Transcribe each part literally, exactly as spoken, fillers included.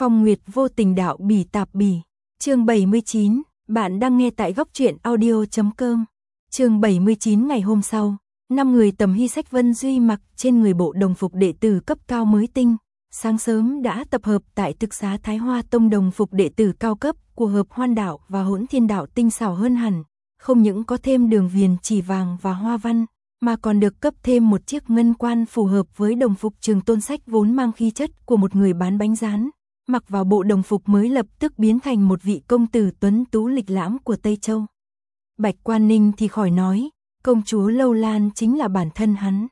Phong Nguyệt vô tình đạo bỉ tạp bỉ. Chương bảy mươi chín, bạn đang nghe tại góc truyện audio chấm com. Chương bảy mươi chín ngày hôm sau, năm người Tầm Hy Sách Vân Duy mặc trên người bộ đồng phục đệ tử cấp cao mới tinh, sáng sớm đã tập hợp tại thực xá Thái Hoa Tông. Đồng phục đệ tử cao cấp của Hợp Hoan đạo và Hỗn Thiên đạo tinh xảo hơn hẳn, không những có thêm đường viền chỉ vàng và hoa văn, mà còn được cấp thêm một chiếc ngân quan phù hợp với đồng phục Trường Tôn Sách vốn mang khí chất của một người bán bánh rán. Mặc vào bộ đồng phục mới lập tức biến thành một vị công tử tuấn tú lịch lãm của Tây Châu. Bạch Quan Ninh thì khỏi nói, công chúa Lâu Lan chính là bản thân hắn.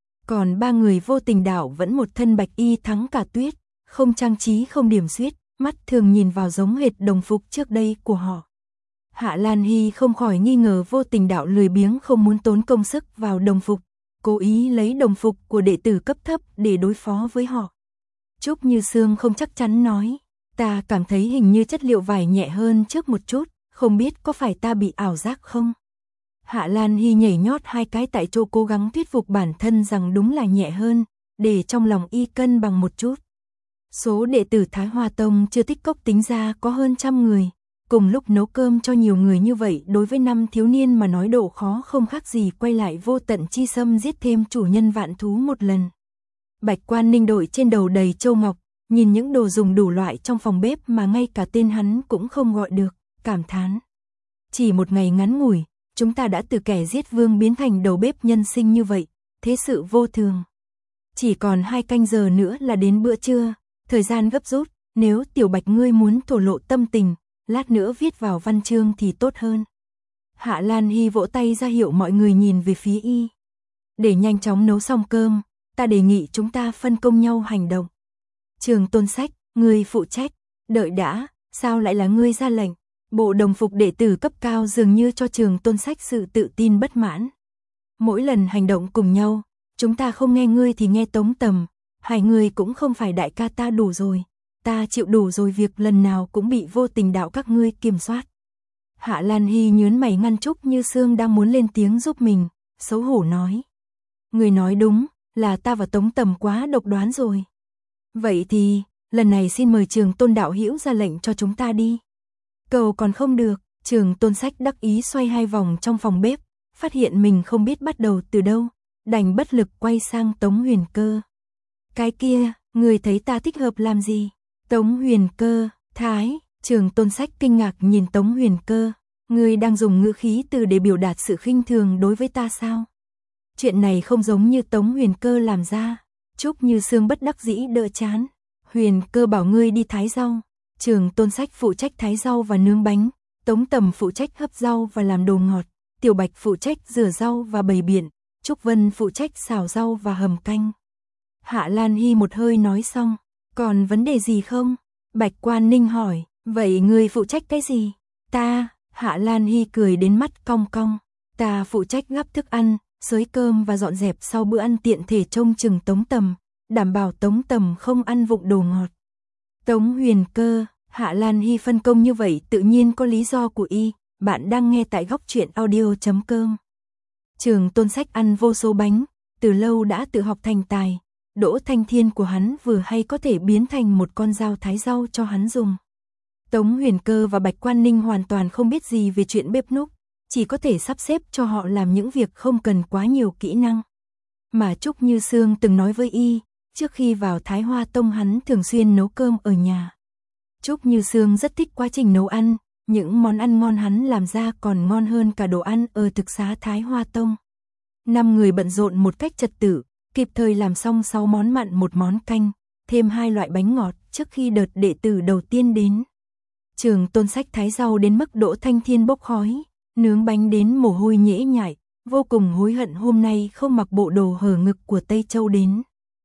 Còn ba người vô tình đạo vẫn một thân bạch y thắng cả tuyết, không trang trí không điểm xuyết, mắt thường nhìn vào giống hệt đồng phục trước đây của họ. Hạ Lan Hy không khỏi nghi ngờ vô tình đạo lười biếng không muốn tốn công sức vào đồng phục, cố ý lấy đồng phục của đệ tử cấp thấp để đối phó với họ. Trúc Như Sương không chắc chắn nói, ta cảm thấy hình như chất liệu vải nhẹ hơn trước một chút, không biết có phải ta bị ảo giác không? Hạ Lan Hy nhảy nhót hai cái tại chỗ cố gắng thuyết phục bản thân rằng đúng là nhẹ hơn, để trong lòng y cân bằng một chút. Số đệ tử Thái Hoa Tông chưa tích cốc tính ra có hơn trăm người, cùng lúc nấu cơm cho nhiều người như vậy đối với năm thiếu niên mà nói độ khó không khác gì quay lại Vô Tận Chi Sâm giết thêm chủ nhân vạn thú một lần. Bạch Quan Ninh đội trên đầu đầy châu ngọc, nhìn những đồ dùng đủ loại trong phòng bếp mà ngay cả tên hắn cũng không gọi được, cảm thán. Chỉ một ngày ngắn ngủi, chúng ta đã từ kẻ giết vương biến thành đầu bếp nhân sinh như vậy, thế sự vô thường. Chỉ còn hai canh giờ nữa là đến bữa trưa, thời gian gấp rút, nếu Tiểu Bạch ngươi muốn thổ lộ tâm tình, lát nữa viết vào văn chương thì tốt hơn. Hạ Lan Hy vỗ tay ra hiệu mọi người nhìn về phía y. Để nhanh chóng nấu xong cơm, ta đề nghị chúng ta phân công nhau hành động. Trường Tôn Sách, ngươi phụ trách. Đợi đã, sao lại là ngươi ra lệnh? Bộ đồng phục đệ tử cấp cao dường như cho Trường Tôn Sách sự tự tin bất mãn. Mỗi lần hành động cùng nhau, chúng ta không nghe ngươi thì nghe Tống Tầm, hai người cũng không phải đại ca ta đủ rồi. Ta chịu đủ rồi việc lần nào cũng bị vô tình đạo các ngươi kiểm soát. Hạ Lan Hy nhớn mày ngăn Trúc Như Sương đang muốn lên tiếng giúp mình, xấu hổ nói. Ngươi nói đúng, là ta và Tống Tầm quá độc đoán rồi. Vậy thì, lần này xin mời Trường Tôn đạo hữu ra lệnh cho chúng ta đi. Cầu còn không được, Trường Tôn Sách đắc ý xoay hai vòng trong phòng bếp, phát hiện mình không biết bắt đầu từ đâu, đành bất lực quay sang Tống Huyền Cơ. Cái kia, người thấy ta thích hợp làm gì? Tống Huyền Cơ, Thái, Trường Tôn Sách kinh ngạc nhìn Tống Huyền Cơ, ngươi đang dùng ngữ khí từ để biểu đạt sự khinh thường đối với ta sao? Chuyện này không giống như Tống Huyền Cơ làm ra. Trúc Như Sương bất đắc dĩ đỡ chán. Huyền Cơ bảo ngươi đi thái rau. Trường Tôn Sách phụ trách thái rau và nướng bánh, Tống Tầm phụ trách hấp rau và làm đồ ngọt, Tiểu Bạch phụ trách rửa rau và bày biện, Trúc Vân phụ trách xào rau và hầm canh. Hạ Lan Hy một hơi nói xong, còn vấn đề gì không? Bạch Quan Ninh hỏi, vậy ngươi phụ trách cái gì? Ta, Hạ Lan Hy cười đến mắt cong cong, ta phụ trách gắp thức ăn, xới cơm và dọn dẹp sau bữa ăn, tiện thể trông chừng Tống Tầm, đảm bảo Tống Tầm không ăn vụng đồ ngọt. Tống Huyền Cơ, Hạ Lan Hy phân công như vậy tự nhiên có lý do của y, bạn đang nghe tại góc truyện audio chấm com. Trường Tôn Sách ăn vô số bánh, từ lâu đã tự học thành tài, Đỗ Thanh Thiên của hắn vừa hay có thể biến thành một con dao thái rau cho hắn dùng. Tống Huyền Cơ và Bạch Quan Ninh hoàn toàn không biết gì về chuyện bếp núc, chỉ có thể sắp xếp cho họ làm những việc không cần quá nhiều kỹ năng. Mà Trúc Như Sương từng nói với y, trước khi vào Thái Hoa Tông hắn thường xuyên nấu cơm ở nhà. Trúc Như Sương rất thích quá trình nấu ăn, những món ăn ngon hắn làm ra còn ngon hơn cả đồ ăn ở thực xá Thái Hoa Tông. Năm người bận rộn một cách trật tự, kịp thời làm xong sáu món mặn một món canh, thêm hai loại bánh ngọt trước khi đợt đệ tử đầu tiên đến. Trường Tôn Sách thái rau đến mức Đỗ Thanh Thiên bốc khói, nướng bánh đến mồ hôi nhễ nhại, vô cùng hối hận hôm nay không mặc bộ đồ hở ngực của Tây Châu đến.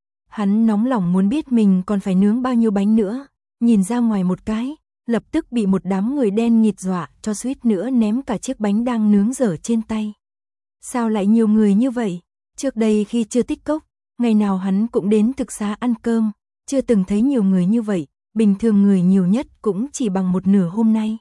Hắn nóng lòng muốn biết mình còn phải nướng bao nhiêu bánh nữa, nhìn ra ngoài một cái, lập tức bị một đám người đen nghịt dọa cho suýt nữa ném cả chiếc bánh đang nướng dở trên tay. Sao lại nhiều người như vậy? Trước đây khi chưa tích cốc, ngày nào hắn cũng đến thực xá ăn cơm, chưa từng thấy nhiều người như vậy, bình thường người nhiều nhất cũng chỉ bằng một nửa hôm nay.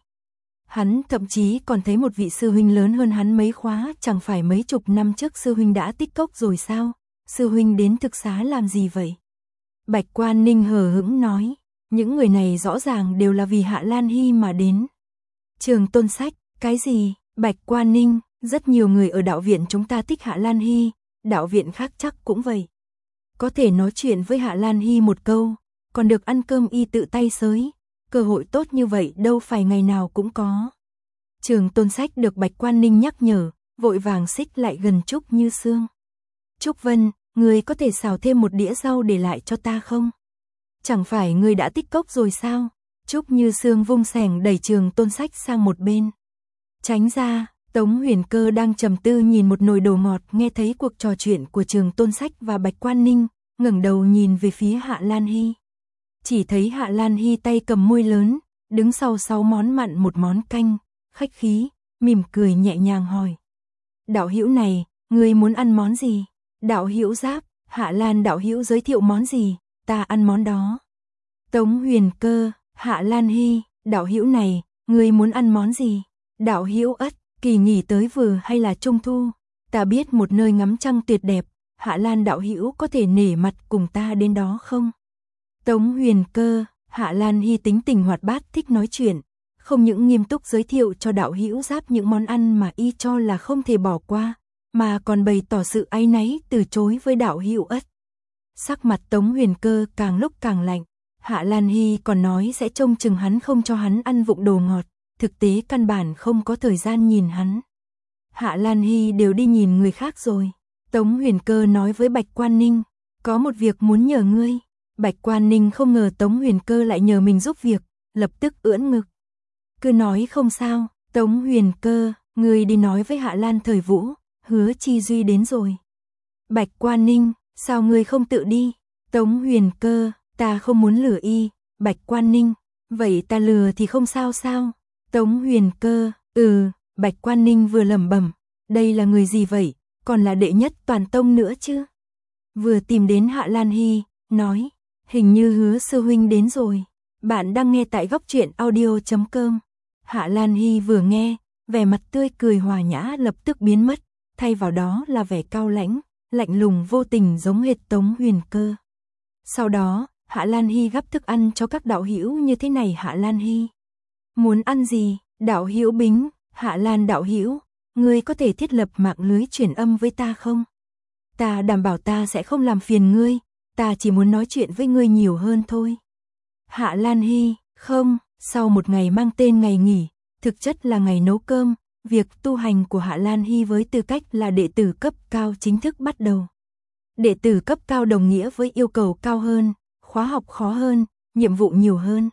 Hắn thậm chí còn thấy một vị sư huynh lớn hơn hắn mấy khóa, chẳng phải mấy chục năm trước sư huynh đã tích cốc rồi sao? Sư huynh đến thực xá làm gì vậy? Bạch Quan Ninh hờ hững nói, Những người này rõ ràng đều là vì Hạ Lan Hy mà đến. Trường Tôn Sách, cái gì? Bạch Quan Ninh, rất nhiều người ở đạo viện chúng ta thích Hạ Lan Hy, đạo viện khác chắc cũng vậy. Có thể nói chuyện với Hạ Lan Hy một câu, còn được ăn cơm y tự tay xới, cơ hội tốt như vậy đâu phải ngày nào cũng có. Trường Tôn Sách được Bạch Quan Ninh nhắc nhở, vội vàng xích lại gần Trúc Như Sương. Trúc Vân, người có thể xào thêm một đĩa rau để lại cho ta không? Chẳng phải người đã tích cốc rồi sao? Trúc Như Sương vung xẻng đẩy Trường Tôn Sách sang một bên. Tránh ra, Tống Huyền Cơ đang trầm tư nhìn một nồi đồ ngọt, nghe thấy cuộc trò chuyện của Trường Tôn Sách và Bạch Quan Ninh, ngẩng đầu nhìn về phía Hạ Lan Hy. Chỉ thấy Hạ Lan Hy tay cầm muôi lớn, đứng sau sáu món mặn một món canh, khách khí, mỉm cười nhẹ nhàng hỏi. Đạo hữu này, ngươi muốn ăn món gì? Đạo hữu Giáp, Hạ Lan đạo hữu giới thiệu món gì, ta ăn món đó. Tống Huyền Cơ, Hạ Lan Hy, đạo hữu này, ngươi muốn ăn món gì? Đạo hữu Ất, kỳ nghỉ tới vừa hay là trung thu? Ta biết một nơi ngắm trăng tuyệt đẹp, Hạ Lan đạo hữu có thể nể mặt cùng ta đến đó không? Tống Huyền Cơ, Hạ Lan Hy tính tình hoạt bát, thích nói chuyện, không những nghiêm túc giới thiệu cho đạo hữu Giáp những món ăn mà y cho là không thể bỏ qua, mà còn bày tỏ sự áy náy từ chối với đạo hữu Ất. Sắc mặt Tống Huyền Cơ càng lúc càng lạnh, Hạ Lan Hy còn nói sẽ trông chừng hắn không cho hắn ăn vụng đồ ngọt, thực tế căn bản không có thời gian nhìn hắn. Hạ Lan Hy đều đi nhìn người khác rồi. Tống Huyền Cơ nói với Bạch Quan Ninh, có một việc muốn nhờ ngươi. Bạch Quan Ninh không ngờ Tống Huyền Cơ lại nhờ mình giúp việc, lập tức ưỡn ngực. Cứ nói không sao, Tống Huyền Cơ, ngươi đi nói với Hạ Lan Thời Vũ, Hứa Chi Duy đến rồi. Bạch Quan Ninh, sao ngươi không tự đi? Tống Huyền Cơ, ta không muốn lừa y. Bạch Quan Ninh, vậy ta lừa thì không sao sao? Tống Huyền Cơ, ừ. Bạch Quan Ninh vừa lẩm bẩm, đây là người gì vậy, còn là đệ nhất toàn tông nữa chứ? Vừa tìm đến Hạ Lan Hy, nói, hình như Hứa sư huynh đến rồi. Bạn đang nghe tại góc truyện audio chấm com. Hạ Lan Hy vừa nghe, vẻ mặt tươi cười hòa nhã lập tức biến mất, thay vào đó là vẻ cao lãnh, lạnh lùng vô tình giống hệt Tống Huyền Cơ. Sau đó, Hạ Lan Hy gắp thức ăn cho các đạo hữu như thế này. Hạ Lan Hy, muốn ăn gì? Đạo hữu Bính, Hạ Lan đạo hữu, ngươi có thể thiết lập mạng lưới truyền âm với ta không? Ta đảm bảo ta sẽ không làm phiền ngươi, ta chỉ muốn nói chuyện với ngươi nhiều hơn thôi. Hạ Lan Hy, không, sau một ngày mang tên ngày nghỉ, thực chất là ngày nấu cơm, việc tu hành của Hạ Lan Hy với tư cách là đệ tử cấp cao chính thức bắt đầu. Đệ tử cấp cao đồng nghĩa với yêu cầu cao hơn, khóa học khó hơn, nhiệm vụ nhiều hơn.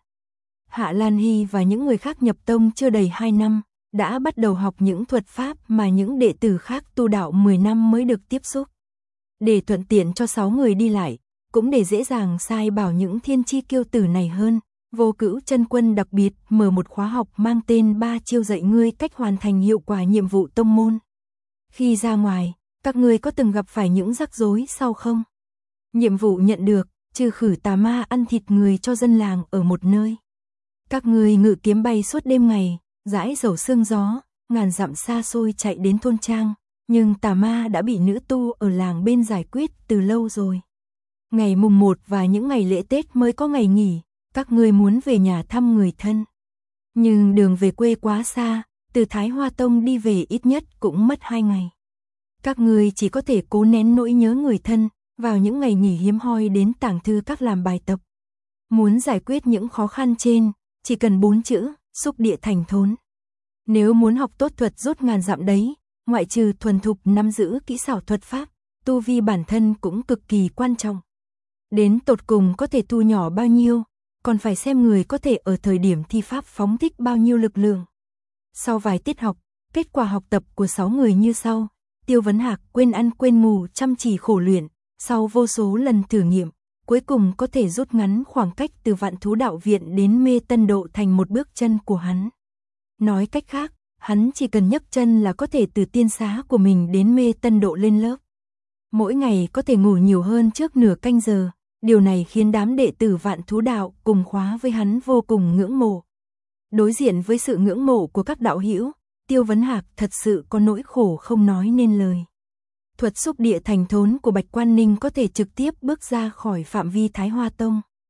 Hạ Lan Hy và những người khác nhập tông chưa đầy hai năm, đã bắt đầu học những thuật pháp mà những đệ tử khác tu đạo mười năm mới được tiếp xúc. Để thuận tiện cho sáu người đi lại, cũng để dễ dàng sai bảo những thiên chi kiêu tử này hơn, Vô Cữu Chân Quân đặc biệt mở một khóa học mang tên ba chiêu dạy ngươi cách hoàn thành hiệu quả nhiệm vụ tông môn. Khi ra ngoài, các ngươi có từng gặp phải những rắc rối sau không? Nhiệm vụ nhận được, trừ khử tà ma ăn thịt người cho dân làng ở một nơi. Các ngươi ngự kiếm bay suốt đêm ngày, dãi dầu sương gió, ngàn dặm xa xôi chạy đến thôn trang, nhưng tà ma đã bị nữ tu ở làng bên giải quyết từ lâu rồi. Ngày mùng một và những ngày lễ Tết mới có ngày nghỉ, các ngươi muốn về nhà thăm người thân. Nhưng đường về quê quá xa, từ Thái Hoa Tông đi về ít nhất cũng mất hai ngày. Các ngươi chỉ có thể cố nén nỗi nhớ người thân, vào những ngày nghỉ hiếm hoi đến tàng thư các làm bài tập. Muốn giải quyết những khó khăn trên, chỉ cần bốn chữ, xúc địa thành thốn. Nếu muốn học tốt thuật rút ngàn dặm đấy, ngoại trừ thuần thục nắm giữ kỹ xảo thuật pháp, tu vi bản thân cũng cực kỳ quan trọng. Đến tột cùng có thể thu nhỏ bao nhiêu, còn phải xem người có thể ở thời điểm thi pháp phóng thích bao nhiêu lực lượng. Sau vài tiết học, kết quả học tập của sáu người như sau. Tiêu Vấn Hạc quên ăn quên ngủ chăm chỉ khổ luyện, sau vô số lần thử nghiệm, cuối cùng có thể rút ngắn khoảng cách từ Vạn Thú Đạo Viện đến Mê Tân Độ thành một bước chân của hắn. Nói cách khác, hắn chỉ cần nhấc chân là có thể từ tiên xá của mình đến Mê Tân Độ lên lớp. Mỗi ngày có thể ngủ nhiều hơn trước nửa canh giờ, điều này khiến đám đệ tử Vạn Thú Đạo cùng khóa với hắn vô cùng ngưỡng mộ. Đối diện với sự ngưỡng mộ của các đạo hữu, Tiêu Vấn Hạc thật sự có nỗi khổ không nói nên lời. Thuật xúc địa thành thốn của Bạch Quan Ninh có thể trực tiếp bước ra khỏi phạm vi Thái Hoa Tông.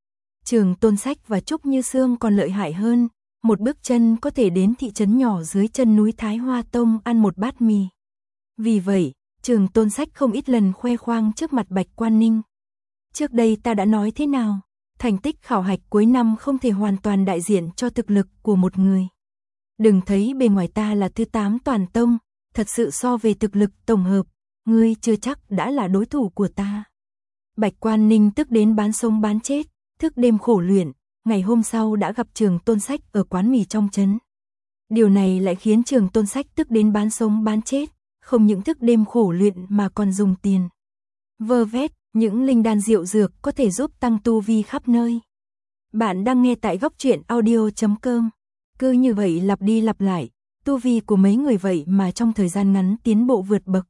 Trường Tôn Sách và Trúc Như Sương còn lợi hại hơn, một bước chân có thể đến thị trấn nhỏ dưới chân núi Thái Hoa Tông ăn một bát mì. Vì vậy, Trường Tôn Sách không ít lần khoe khoang trước mặt Bạch Quan Ninh. Trước đây ta đã nói thế nào, thành tích khảo hạch cuối năm không thể hoàn toàn đại diện cho thực lực của một người. Đừng thấy bề ngoài ta là thứ tám toàn tông, thật sự so về thực lực tổng hợp, ngươi chưa chắc đã là đối thủ của ta. Bạch Quan Ninh tức đến bán sống bán chết, thức đêm khổ luyện, ngày hôm sau đã gặp Trường Tôn Sách ở quán mì trong trấn. Điều này lại khiến Trường Tôn Sách tức đến bán sống bán chết, không những thức đêm khổ luyện mà còn dùng tiền vơ vét những linh đan diệu dược có thể giúp tăng tu vi khắp nơi. Bạn đang nghe tại góc truyện audio chấm com. Cứ như vậy lặp đi lặp lại, tu vi của mấy người vậy mà trong thời gian ngắn tiến bộ vượt bậc.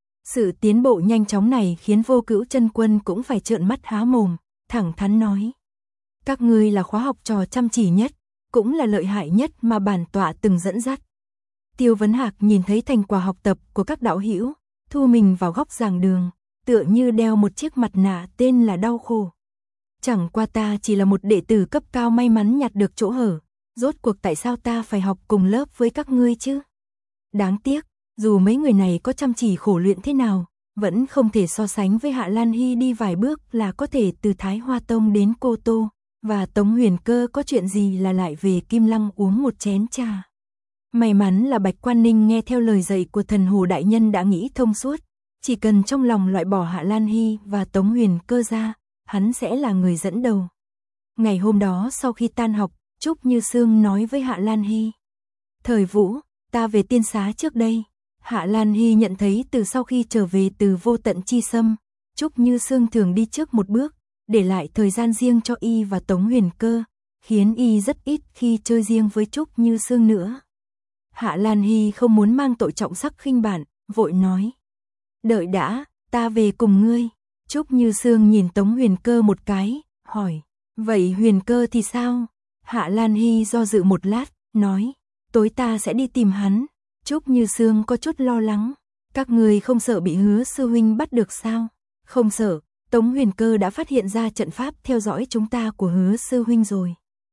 Sự tiến bộ nhanh chóng này khiến Vô Cữu Chân Quân cũng phải trợn mắt há mồm, thẳng thắn nói: các ngươi là khóa học trò chăm chỉ nhất, cũng là lợi hại nhất mà bản tọa từng dẫn dắt. Tiêu Vấn Hạc nhìn thấy thành quả học tập của các đạo hữu, thu mình vào góc giảng đường, tựa như đeo một chiếc mặt nạ tên là đau khổ. Chẳng qua ta chỉ là một đệ tử cấp cao may mắn nhặt được chỗ hở, rốt cuộc tại sao ta phải học cùng lớp với các ngươi chứ? Đáng tiếc, dù mấy người này có chăm chỉ khổ luyện thế nào, vẫn không thể so sánh với Hạ Lan Hy đi vài bước là có thể từ Thái Hoa Tông đến Cô Tô, và Tống Huyền Cơ có chuyện gì là lại về Kim Lăng uống một chén trà. May mắn là Bạch Quan Ninh nghe theo lời dạy của Thần Hồ Đại Nhân đã nghĩ thông suốt, chỉ cần trong lòng loại bỏ Hạ Lan Hy và Tống Huyền Cơ ra, hắn sẽ là người dẫn đầu. Ngày hôm đó sau khi tan học, Trúc Như Sương nói với Hạ Lan Hy: Thời Vũ, ta về tiên xá trước đây. Hạ Lan Hy nhận thấy từ sau khi trở về từ Vô Tận Chi Sâm, Trúc Như Sương thường đi trước một bước, để lại thời gian riêng cho y và Tống Huyền Cơ, khiến y rất ít khi chơi riêng với Trúc Như Sương nữa. Hạ Lan Hy không muốn mang tội trọng sắc khinh bạn, vội nói: đợi đã, ta về cùng ngươi. Trúc Như Sương nhìn Tống Huyền Cơ một cái, hỏi: vậy Huyền Cơ thì sao? Hạ Lan Hy do dự một lát, nói: tối ta sẽ đi tìm hắn. Trúc Như Sương có chút lo lắng: các ngươi không sợ bị Hứa sư huynh bắt được sao? Không sợ, Tống Huyền Cơ đã phát hiện ra trận pháp theo dõi chúng ta của Hứa sư huynh rồi.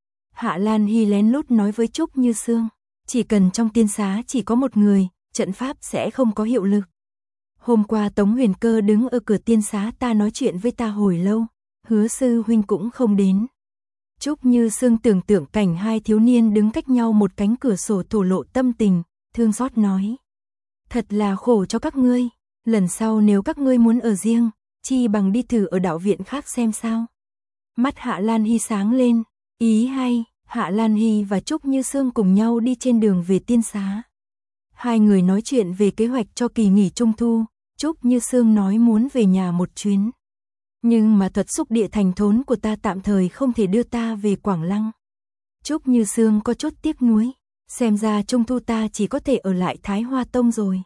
Hạ Lan Hy lén lút nói với Trúc Như Sương: chỉ cần trong tiên xá chỉ có một người, trận pháp sẽ không có hiệu lực. Hôm qua Tống Huyền Cơ đứng ở cửa tiên xá ta nói chuyện với ta hồi lâu, Hứa sư huynh cũng không đến. Trúc Như Sương tưởng tượng cảnh hai thiếu niên đứng cách nhau một cánh cửa sổ thổ lộ tâm tình, thương xót nói: thật là khổ cho các ngươi, lần sau nếu các ngươi muốn ở riêng, chi bằng đi thử ở đạo viện khác xem sao. Mắt Hạ Lan Hy sáng lên, ý hay. Hạ Lan Hy và Trúc Như Sương cùng nhau đi trên đường về tiên xá. Hai người nói chuyện về kế hoạch cho kỳ nghỉ trung thu. Trúc Như Sương nói muốn về nhà một chuyến, nhưng mà thuật xúc địa thành thốn của ta tạm thời không thể đưa ta về Quảng Lăng. Trúc Như Sương có chút tiếc nuối, xem ra trung thu ta chỉ có thể ở lại Thái Hoa Tông rồi.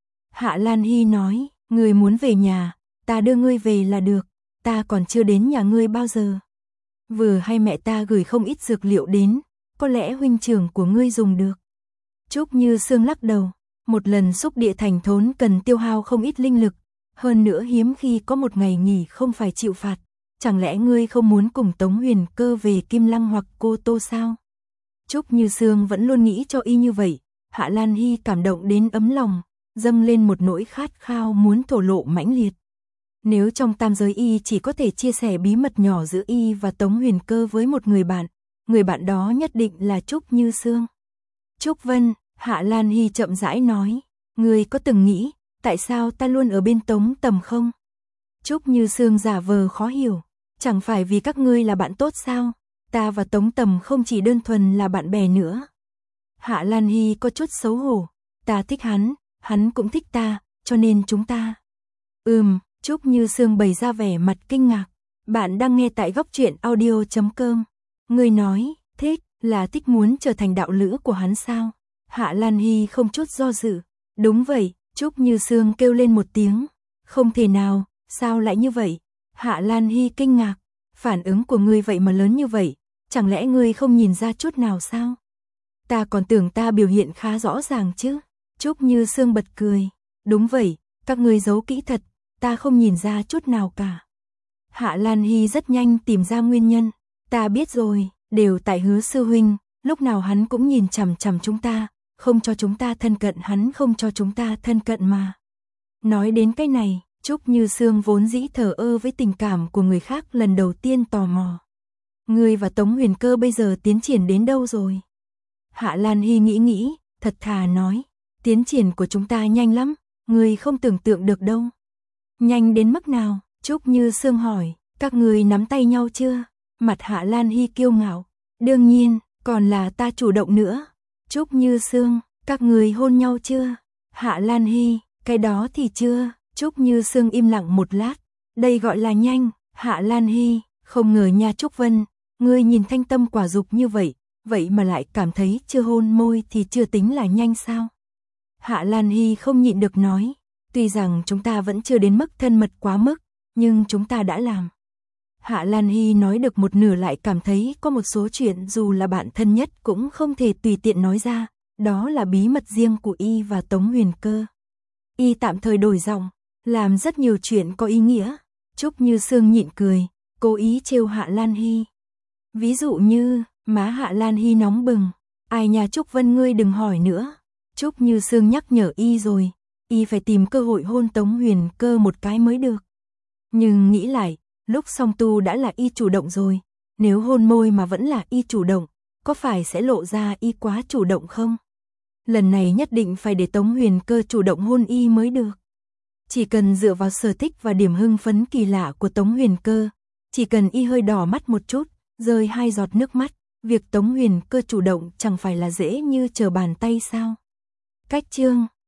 Hạ Lan Hy nói: ngươi muốn về nhà, ta đưa ngươi về là được, ta còn chưa đến nhà ngươi bao giờ. Vừa hay mẹ ta gửi không ít dược liệu đến, có lẽ huynh trưởng của ngươi dùng được. Trúc Như Sương lắc đầu: một lần xúc địa thành thốn cần tiêu hao không ít linh lực, hơn nữa hiếm khi có một ngày nghỉ không phải chịu phạt. Chẳng lẽ ngươi không muốn cùng Tống Huyền Cơ về Kim Lăng hoặc Cô Tô sao? Trúc Như Sương vẫn luôn nghĩ cho y như vậy. Hạ Lan Hy cảm động đến ấm lòng, dâng lên một nỗi khát khao muốn thổ lộ mãnh liệt. Nếu trong tam giới y chỉ có thể chia sẻ bí mật nhỏ giữa y và Tống Huyền Cơ với một người bạn, người bạn đó nhất định là Trúc Như Sương. Trúc Vân, Hạ Lan Hy chậm rãi nói: ngươi có từng nghĩ, tại sao ta luôn ở bên Tống Tầm không? Trúc Như Sương giả vờ khó hiểu: chẳng phải vì các ngươi là bạn tốt sao? Ta và Tống Tầm không chỉ đơn thuần là bạn bè nữa. Hạ Lan Hy có chút xấu hổ: ta thích hắn, hắn cũng thích ta, cho nên chúng ta... Ừm, Trúc Như Sương bày ra vẻ mặt kinh ngạc. Bạn đang nghe tại góc truyện audio chấm com. Ngươi nói, thích, là thích muốn trở thành đạo lữ của hắn sao? Hạ Lan Hy không chút do dự: đúng vậy. Trúc Như Sương kêu lên một tiếng: không thể nào, sao lại như vậy? Hạ Lan Hy kinh ngạc: phản ứng của ngươi vậy mà lớn như vậy, chẳng lẽ ngươi không nhìn ra chút nào sao? Ta còn tưởng ta biểu hiện khá rõ ràng chứ. Trúc Như Sương bật cười: đúng vậy, các ngươi giấu kỹ thật, ta không nhìn ra chút nào cả. Hạ Lan Hy rất nhanh tìm ra nguyên nhân: Ta biết rồi, đều tại Hứa sư huynh, lúc nào hắn cũng nhìn chằm chằm chúng ta, không cho chúng ta thân cận, hắn không cho chúng ta thân cận mà. Nói đến cái này, Trúc Như Sương vốn dĩ thờ ơ với tình cảm của người khác lần đầu tiên tò mò. Ngươi và Tống Huyền Cơ bây giờ tiến triển đến đâu rồi? Hạ Lan Hy nghĩ nghĩ, thật thà nói, tiến triển của chúng ta nhanh lắm, ngươi không tưởng tượng được đâu. Nhanh đến mức nào? Trúc Như Sương hỏi, các ngươi nắm tay nhau chưa? Mặt Hạ Lan Hy kiêu ngạo, đương nhiên, còn là ta chủ động nữa. Trúc Như Sương, các ngươi hôn nhau chưa? Hạ Lan Hy, cái đó thì chưa. Trúc Như Sương im lặng một lát, đây gọi là nhanh. Hạ Lan Hy, không ngờ nha Trúc Vân, ngươi nhìn thanh tâm quả dục như vậy, vậy mà lại cảm thấy chưa hôn môi thì chưa tính là nhanh sao? Hạ Lan Hy không nhịn được nói, tuy rằng chúng ta vẫn chưa đến mức thân mật quá mức, nhưng chúng ta đã làm. Hạ Lan Hy nói được một nửa lại cảm thấy có một số chuyện dù là bạn thân nhất cũng không thể tùy tiện nói ra, đó là bí mật riêng của y và Tống Huyền Cơ. Y tạm thời đổi giọng, làm rất nhiều chuyện có ý nghĩa. Trúc Như Sương nhịn cười, cố ý trêu Hạ Lan Hy. Ví dụ như, má Hạ Lan Hy nóng bừng, ai nhà Trúc Vân ngươi đừng hỏi nữa. Trúc Như Sương nhắc nhở y rồi, y phải tìm cơ hội hôn Tống Huyền Cơ một cái mới được. Nhưng nghĩ lại, lúc song tu đã là y chủ động rồi, nếu hôn môi mà vẫn là y chủ động, có phải sẽ lộ ra y quá chủ động không? Lần này nhất định phải để Tống Huyền Cơ chủ động hôn y mới được. Chỉ cần dựa vào sở thích và điểm hưng phấn kỳ lạ của Tống Huyền Cơ, chỉ cần y hơi đỏ mắt một chút, rơi hai giọt nước mắt, việc Tống Huyền Cơ chủ động chẳng phải là dễ như trở bàn tay sao? Cách chương